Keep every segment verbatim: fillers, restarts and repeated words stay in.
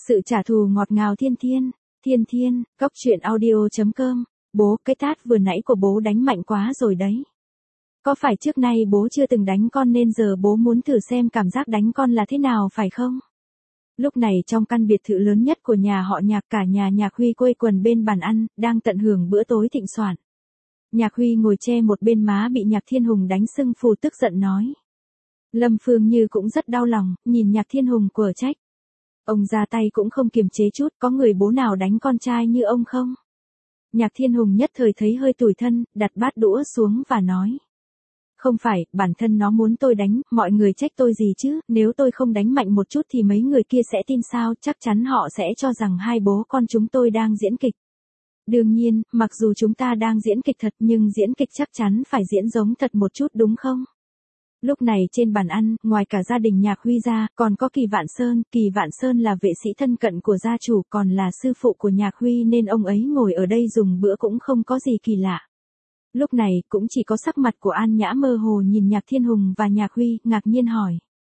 Sự trả thù ngọt ngào thiên thiên, thiên thiên, cốc truyện audio chấm com, bố cái tát vừa nãy của bố đánh mạnh quá rồi đấy. Có phải trước nay bố chưa từng đánh con nên giờ bố muốn thử xem cảm giác đánh con là thế nào phải không? Lúc này trong căn biệt thự lớn nhất của nhà họ Nhạc, cả nhà Nhạc Huy quây quần bên bàn ăn, đang tận hưởng bữa tối thịnh soạn. Nhạc Huy ngồi che một bên má bị Nhạc Thiên Hùng đánh sưng phù, tức giận nói. Lâm Phương Như cũng rất đau lòng, nhìn Nhạc Thiên Hùng quở trách. Ông ra tay cũng không kiềm chế chút, có người bố nào đánh con trai như ông không? Nhạc Thiên Hùng nhất thời thấy hơi tủi thân, đặt bát đũa xuống và nói. Không phải, bản thân nó muốn tôi đánh, mọi người trách tôi gì chứ, nếu tôi không đánh mạnh một chút thì mấy người kia sẽ tin sao, chắc chắn họ sẽ cho rằng hai bố con chúng tôi đang diễn kịch. Đương nhiên, mặc dù chúng ta đang diễn kịch thật nhưng diễn kịch chắc chắn phải diễn giống thật một chút đúng không? Lúc này trên bàn ăn, ngoài cả gia đình Nhạc Huy ra, còn có Kỳ Vạn Sơn. Kỳ Vạn Sơn là vệ sĩ thân cận của gia chủ, còn là sư phụ của Nhạc Huy nên ông ấy ngồi ở đây dùng bữa cũng không có gì kỳ lạ. Lúc này, cũng chỉ có sắc mặt của An Nhã mơ hồ nhìn Nhạc Thiên Hùng và Nhạc Huy, ngạc nhiên hỏi.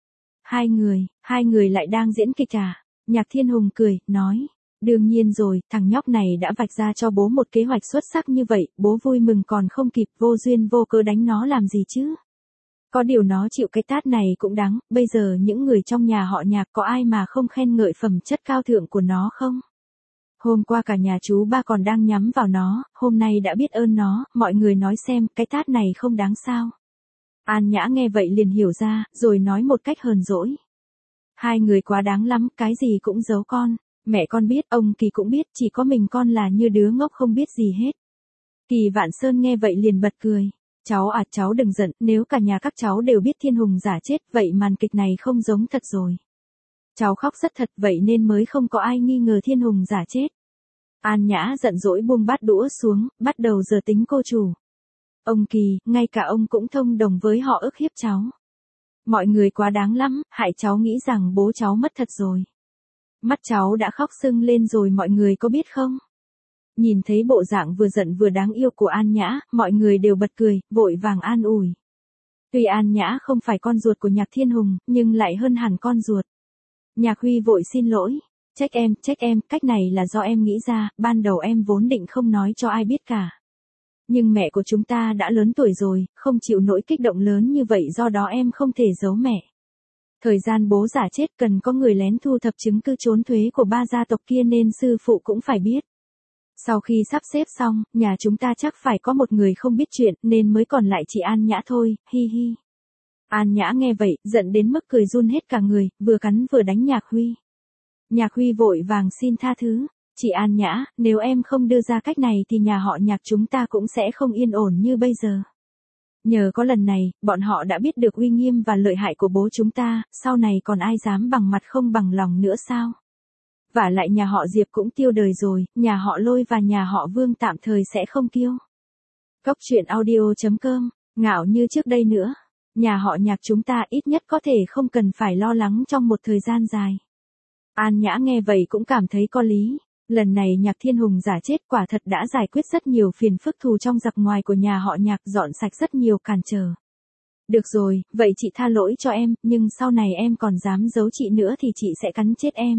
Hai người, hai người lại đang diễn kịch à? Nhạc Thiên Hùng cười, nói. Đương nhiên rồi, thằng nhóc này đã vạch ra cho bố một kế hoạch xuất sắc như vậy, bố vui mừng còn không kịp, vô duyên vô cớ đánh nó làm gì chứ? Có điều nó chịu cái tát này cũng đáng, bây giờ những người trong nhà họ Nhạc có ai mà không khen ngợi phẩm chất cao thượng của nó không? Hôm qua cả nhà chú ba còn đang nhắm vào nó, hôm nay đã biết ơn nó, mọi người nói xem, cái tát này không đáng sao. An Nhã nghe vậy liền hiểu ra, rồi nói một cách hờn dỗi. Hai người quá đáng lắm, cái gì cũng giấu con, mẹ con biết, ông Kỳ cũng biết, chỉ có mình con là như đứa ngốc không biết gì hết. Kỳ Vạn Sơn nghe vậy liền bật cười. Cháu à, cháu đừng giận, nếu cả nhà các cháu đều biết Thiên Hùng giả chết, vậy màn kịch này không giống thật rồi. Cháu khóc rất thật, vậy nên mới không có ai nghi ngờ Thiên Hùng giả chết. An Nhã giận dỗi buông bát đũa xuống, bắt đầu giờ tính cô chủ. Ông Kỳ, ngay cả ông cũng thông đồng với họ ức hiếp cháu. Mọi người quá đáng lắm, hại cháu nghĩ rằng bố cháu mất thật rồi. Mắt cháu đã khóc sưng lên rồi, mọi người có biết không? Nhìn thấy bộ dạng vừa giận vừa đáng yêu của An Nhã, mọi người đều bật cười, vội vàng an ủi. Tuy An Nhã không phải con ruột của Nhạc Thiên Hùng, nhưng lại hơn hẳn con ruột. Nhạc Huy vội xin lỗi. Trách em, trách em, cách này là do em nghĩ ra, ban đầu em vốn định không nói cho ai biết cả. Nhưng mẹ của chúng ta đã lớn tuổi rồi, không chịu nổi kích động lớn như vậy, do đó em không thể giấu mẹ. Thời gian bố giả chết cần có người lén thu thập chứng cứ trốn thuế của ba gia tộc kia nên sư phụ cũng phải biết. Sau khi sắp xếp xong, nhà chúng ta chắc phải có một người không biết chuyện nên mới còn lại chị An Nhã thôi, hi hi. An Nhã nghe vậy, giận đến mức cười run hết cả người, vừa cắn vừa đánh Nhạc Huy. Nhạc Huy vội vàng xin tha thứ. Chị An Nhã, nếu em không đưa ra cách này thì nhà họ Nhạc chúng ta cũng sẽ không yên ổn như bây giờ. Nhờ có lần này, bọn họ đã biết được uy nghiêm và lợi hại của bố chúng ta, sau này còn ai dám bằng mặt không bằng lòng nữa sao? Vả lại nhà họ Diệp cũng tiêu đời rồi, nhà họ Lôi và nhà họ Vương tạm thời sẽ không kiêu. Cốc truyện audio chấm com, ngạo như trước đây nữa. Nhà họ Nhạc chúng ta ít nhất có thể không cần phải lo lắng trong một thời gian dài. An Nhã nghe vậy cũng cảm thấy có lý. Lần này Nhạc Thiên Hùng giả chết quả thật đã giải quyết rất nhiều phiền phức thù trong giặc ngoài của nhà họ Nhạc, dọn sạch rất nhiều cản trở. Được rồi, vậy chị tha lỗi cho em, nhưng sau này em còn dám giấu chị nữa thì chị sẽ cắn chết em.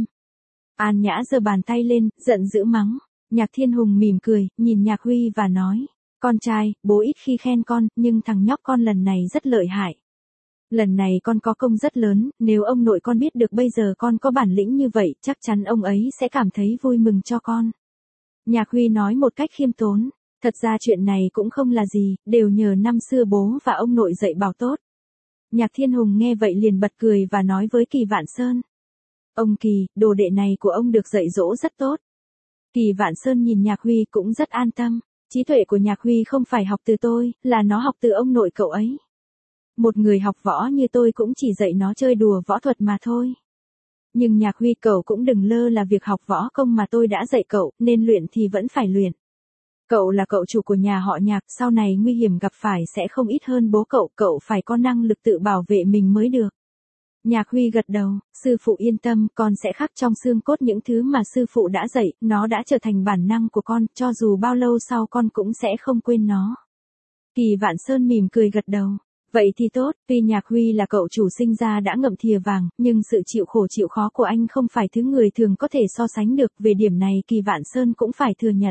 An Nhã giơ bàn tay lên, giận dữ mắng. Nhạc Thiên Hùng mỉm cười, nhìn Nhạc Huy và nói. Con trai, bố ít khi khen con, nhưng thằng nhóc con lần này rất lợi hại. Lần này con có công rất lớn, nếu ông nội con biết được bây giờ con có bản lĩnh như vậy, chắc chắn ông ấy sẽ cảm thấy vui mừng cho con. Nhạc Huy nói một cách khiêm tốn. Thật ra chuyện này cũng không là gì, đều nhờ năm xưa bố và ông nội dạy bảo tốt. Nhạc Thiên Hùng nghe vậy liền bật cười và nói với Kỳ Vạn Sơn. Ông Kỳ, đồ đệ này của ông được dạy dỗ rất tốt. Kỳ Vạn Sơn nhìn Nhạc Huy cũng rất an tâm. Trí tuệ của Nhạc Huy không phải học từ tôi, là nó học từ ông nội cậu ấy. Một người học võ như tôi cũng chỉ dạy nó chơi đùa võ thuật mà thôi. Nhưng Nhạc Huy cậu cũng đừng lơ là việc học võ công mà tôi đã dạy cậu, nên luyện thì vẫn phải luyện. Cậu là cậu chủ của nhà họ Nhạc, sau này nguy hiểm gặp phải sẽ không ít hơn bố cậu, cậu phải có năng lực tự bảo vệ mình mới được. Nhạc Huy gật đầu, sư phụ yên tâm, con sẽ khắc trong xương cốt những thứ mà sư phụ đã dạy, nó đã trở thành bản năng của con, cho dù bao lâu sau con cũng sẽ không quên nó. Kỳ Vạn Sơn mỉm cười gật đầu. Vậy thì tốt, tuy Nhạc Huy là cậu chủ sinh ra đã ngậm thìa vàng, nhưng sự chịu khổ chịu khó của anh không phải thứ người thường có thể so sánh được, về điểm này Kỳ Vạn Sơn cũng phải thừa nhận.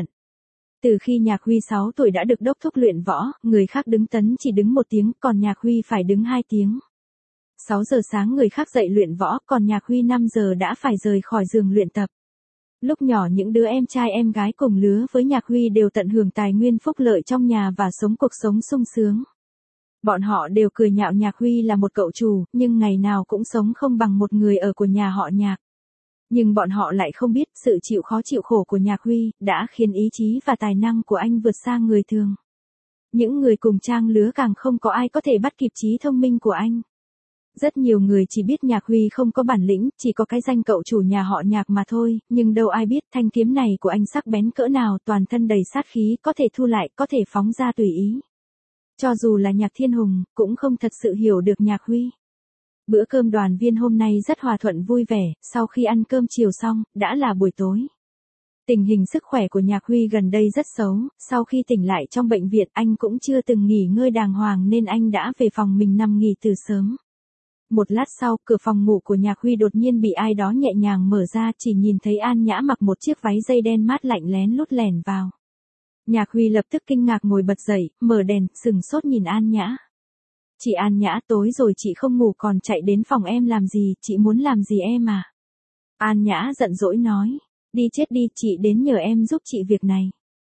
Từ khi Nhạc Huy sáu tuổi đã được đốc thúc luyện võ, người khác đứng tấn chỉ đứng một tiếng, còn Nhạc Huy phải đứng hai tiếng. sáu giờ sáng người khác dậy luyện võ, còn Nhạc Huy năm giờ đã phải rời khỏi giường luyện tập. Lúc nhỏ những đứa em trai em gái cùng lứa với Nhạc Huy đều tận hưởng tài nguyên phúc lợi trong nhà và sống cuộc sống sung sướng. Bọn họ đều cười nhạo Nhạc Huy là một cậu chủ, nhưng ngày nào cũng sống không bằng một người ở của nhà họ Nhạc. Nhưng bọn họ lại không biết sự chịu khó chịu khổ của Nhạc Huy đã khiến ý chí và tài năng của anh vượt xa người thường. Những người cùng trang lứa càng không có ai có thể bắt kịp trí thông minh của anh. Rất nhiều người chỉ biết Nhạc Huy không có bản lĩnh, chỉ có cái danh cậu chủ nhà họ Nhạc mà thôi, nhưng đâu ai biết thanh kiếm này của anh sắc bén cỡ nào, toàn thân đầy sát khí, có thể thu lại, có thể phóng ra tùy ý. Cho dù là Nhạc Thiên Hùng, cũng không thật sự hiểu được Nhạc Huy. Bữa cơm đoàn viên hôm nay rất hòa thuận vui vẻ, sau khi ăn cơm chiều xong, đã là buổi tối. Tình hình sức khỏe của Nhạc Huy gần đây rất xấu, sau khi tỉnh lại trong bệnh viện anh cũng chưa từng nghỉ ngơi đàng hoàng nên anh đã về phòng mình nằm nghỉ từ sớm. Một lát sau, cửa phòng ngủ của Nhạc Huy đột nhiên bị ai đó nhẹ nhàng mở ra, chỉ nhìn thấy An Nhã mặc một chiếc váy dây đen mát lạnh lén lút lẻn vào. Nhạc Huy lập tức kinh ngạc ngồi bật dậy, mở đèn, sừng sốt nhìn An Nhã. Chị An Nhã, tối rồi chị không ngủ còn chạy đến phòng em làm gì, chị muốn làm gì em à? An Nhã giận dỗi nói, đi chết đi, chị đến nhờ em giúp chị việc này.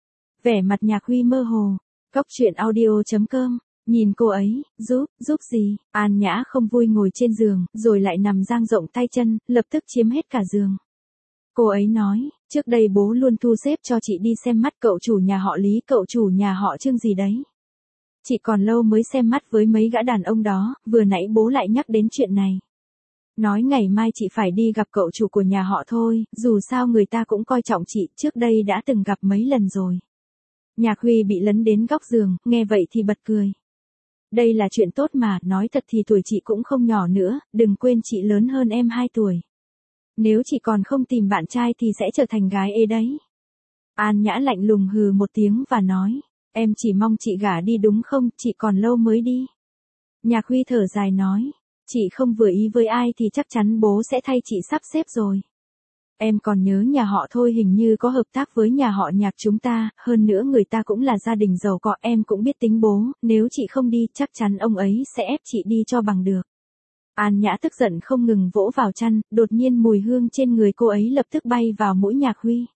Vẻ mặt Nhạc Huy mơ hồ, cốc truyện audio chấm com, nhìn cô ấy, giúp, giúp gì? An Nhã không vui ngồi trên giường, rồi lại nằm dang rộng tay chân, lập tức chiếm hết cả giường. Cô ấy nói, trước đây bố luôn thu xếp cho chị đi xem mắt cậu chủ nhà họ Lý, cậu chủ nhà họ Trương gì đấy. Chị còn lâu mới xem mắt với mấy gã đàn ông đó, vừa nãy bố lại nhắc đến chuyện này. Nói ngày mai chị phải đi gặp cậu chủ của nhà họ thôi, dù sao người ta cũng coi trọng chị, trước đây đã từng gặp mấy lần rồi. Nhạc Huy bị lấn đến góc giường, nghe vậy thì bật cười. Đây là chuyện tốt mà, nói thật thì tuổi chị cũng không nhỏ nữa, đừng quên chị lớn hơn em hai tuổi. Nếu chị còn không tìm bạn trai thì sẽ trở thành gái ế đấy. An Nhã lạnh lùng hừ một tiếng và nói, em chỉ mong chị gả đi đúng không, chị còn lâu mới đi. Nhạc Huy thở dài nói, chị không vừa ý với ai thì chắc chắn bố sẽ thay chị sắp xếp rồi. Em còn nhớ nhà họ Thôi hình như có hợp tác với nhà họ Nhạc chúng ta, hơn nữa người ta cũng là gia đình giàu có, em cũng biết tính bố, nếu chị không đi chắc chắn ông ấy sẽ ép chị đi cho bằng được. An Nhã tức giận không ngừng vỗ vào chăn, đột nhiên mùi hương trên người cô ấy lập tức bay vào mũi Nhạc Huy.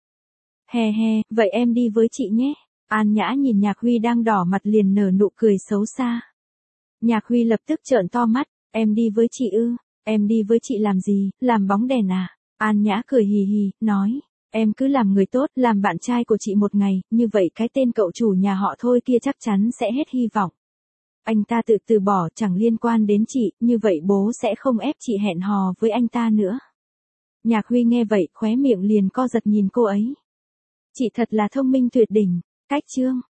Hè hè, vậy em đi với chị nhé. An Nhã nhìn Nhạc Huy đang đỏ mặt liền nở nụ cười xấu xa. Nhạc Huy lập tức trợn to mắt, em đi với chị ư, em đi với chị làm gì, làm bóng đèn à? An Nhã cười hì hì, nói, em cứ làm người tốt, làm bạn trai của chị một ngày, như vậy cái tên cậu chủ nhà họ Thôi kia chắc chắn sẽ hết hy vọng. Anh ta tự từ bỏ chẳng liên quan đến chị, như vậy bố sẽ không ép chị hẹn hò với anh ta nữa. Nhạc Huy nghe vậy, khóe miệng liền co giật nhìn cô ấy. Chị thật là thông minh tuyệt đỉnh, cách chương.